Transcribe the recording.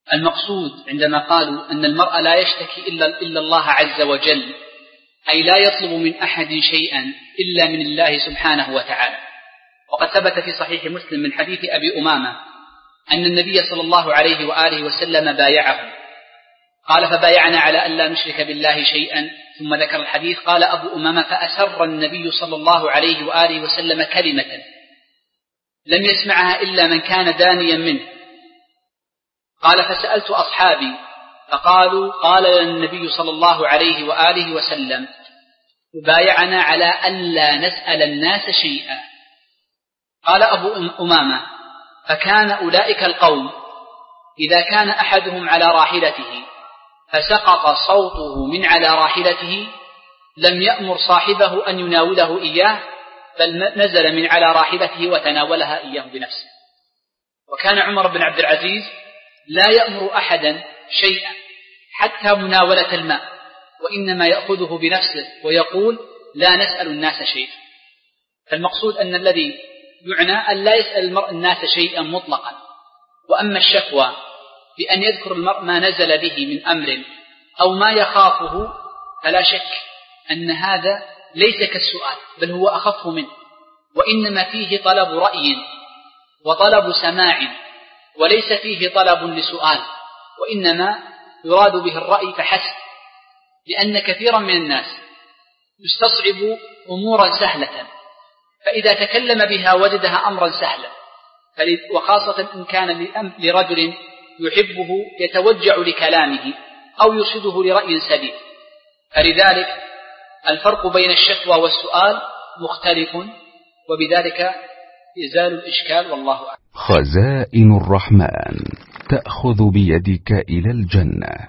المقصود عندما قالوا أن المرء لا يشتكي إلا الله عز وجل، أي لا يطلب من أحد شيئا إلا من الله سبحانه وتعالى. وقد ثبت في صحيح مسلم من حديث أبي أمامة أن النبي صلى الله عليه وآله وسلم بايعه، قال: فبايعنا على أن لا نشرك بالله شيئا، ثم ذكر الحديث. قال أبو أمامة: فأسر النبي صلى الله عليه وآله وسلم كلمة لم يسمعها إلا من كان دانيا منه. قال: فسألت أصحابي فقالوا: قال لنا النبي صلى الله عليه وآله وسلم: بايعنا على أن لا نسأل الناس شيئا. قال أبو أمامة: فكان أولئك القوم إذا كان أحدهم على راحلته فسقط صوته من على راحلته لم يأمر صاحبه أن يناوله إياه، بل نزل من على راحلته وتناولها إياه بنفسه. وكان عمر بن عبد العزيز لا يأمر أحدا شيئا حتى مناولة الماء، وإنما يأخذه بنفسه ويقول: لا نسأل الناس شيئا. فالمقصود أن الذي يعنى أن لا يسأل المرء الناس شيئا مطلقا. وأما الشكوى بأن يذكر المرء ما نزل به من أمر أو ما يخافه، فلا شك أن هذا ليس كالسؤال، بل هو أخف منه، وإنما فيه طلب رأي وطلب سماع، وليس فيه طلب لسؤال، وإنما يراد به الرأي فحسب. لأن كثيرا من الناس يستصعب أمورا سهلة، فإذا تكلم بها وجدها أمرا سهلا، وخاصة إن كان لرجل يحبه يتوجع لكلامه أو يرشده لرأي سديد. فلذلك الفرق بين الشكوى والسؤال مختلف، وبذلك يزال الإشكال، والله أعلم. خزائن الرحمن تأخذ بيدك إلى الجنة.